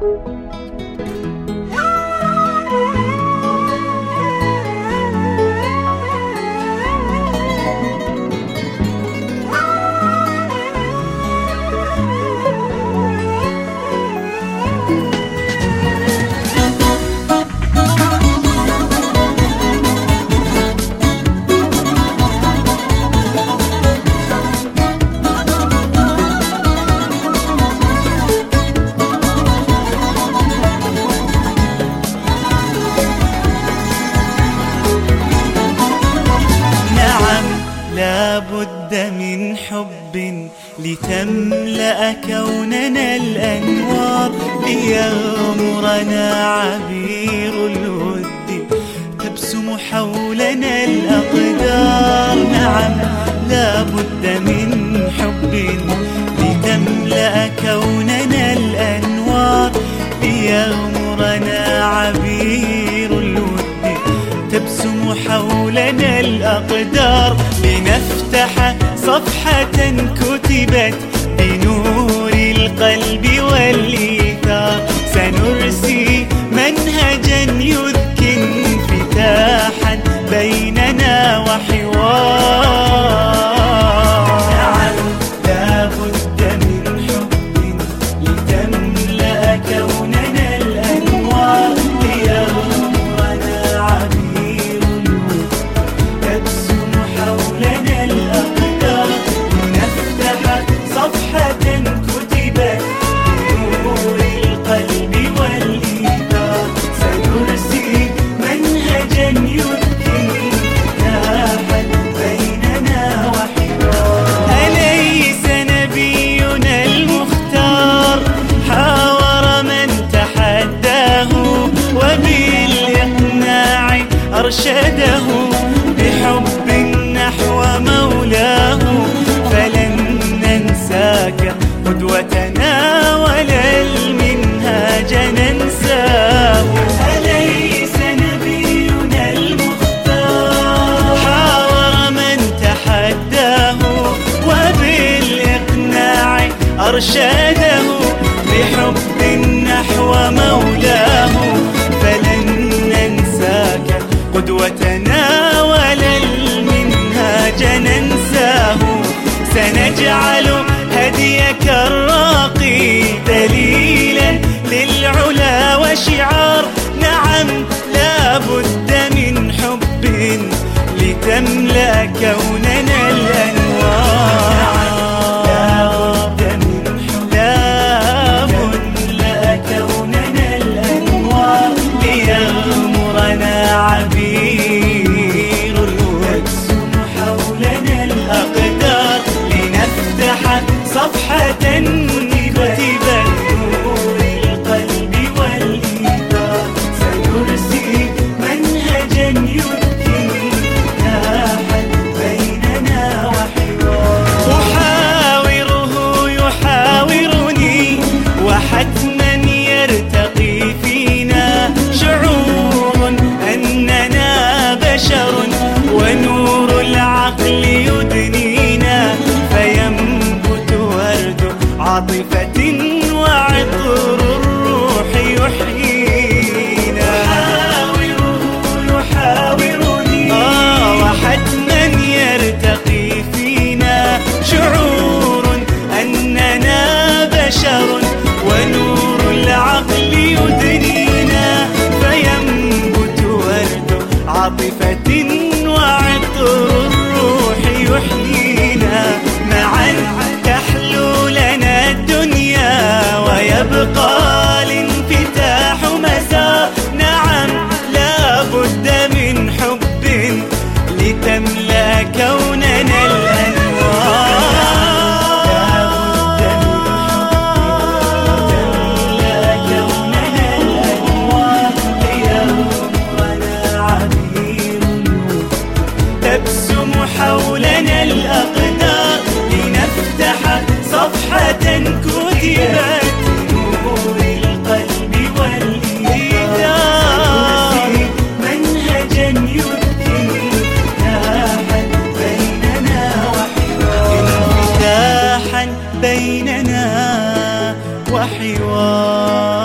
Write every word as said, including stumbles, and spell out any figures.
لا بد من حب لتملأ كوننا الأنوار، ليغمرنا عبير الود تبسم حولنا الأقدار. نعم لا بد من حب لتملأ كوننا الأنوار، ليغمرنا عبير الود تبسم حولنا الأقدار. لنفتح صفحة كتبت بنور القلب والإيثار، سنرسي منهجا يذكي انفتاحا بيننا وحوار. نعم لا بد من حب لتملأ كوننا الأنوار، ليغمرنا عبير الود تبسم حولنا الأقدار. لنفتح صفحة كتبت بنور القلب والإيثار، سنرسي منهجا يذكي انفتاحا بيننا وحوار. أليس نبينا المختار حاور من تحداه، وبالإقناع أرشده بحب نحو مولاه. فلن ننساك قدوتنا ولا المنهاج ننساه. أليس نبينا المختار حاور من تحداه، وبالإقناع أرشده بحب نحو مولاه. فلن ننساك قدوتنا ولا المنهاج ننساه. سنجعل هديك الراقي دليلا للعلا وشعار. نعم لا بد من حب لتملأ كوننا الأنوار. عبير الود حولنا الأقدار. لنفتح صفحة كتبت بنور القلب والإيثار، سنرسي منهجا يذكي انفتاحا بيننا وحوار. أحاوره يحاورني وحتما يرتقي فينا شعور أننا بشر، ونور العقل يدنينا. فينبت ورد عاطفة وعطر الروح يحيينا. يحاوره يحاورني آه وحتما يرتقي فينا شعور أننا بشر، ونور العقل يدنينا. فينبت ورد عاطفة وعطر الروح يحيينا. معا تحلو لنا الدنيا ويبقى الانفتاح مسار. نعم لا بد من حب لتملأ كوننا الأنوار. تبسم حولنا الأقدار. لنفتح صفحة كتبت بنور القلب والإيثار، منهجا يذكي انفتاحا بيننا وحوار. انفتاحا بيننا وحوار.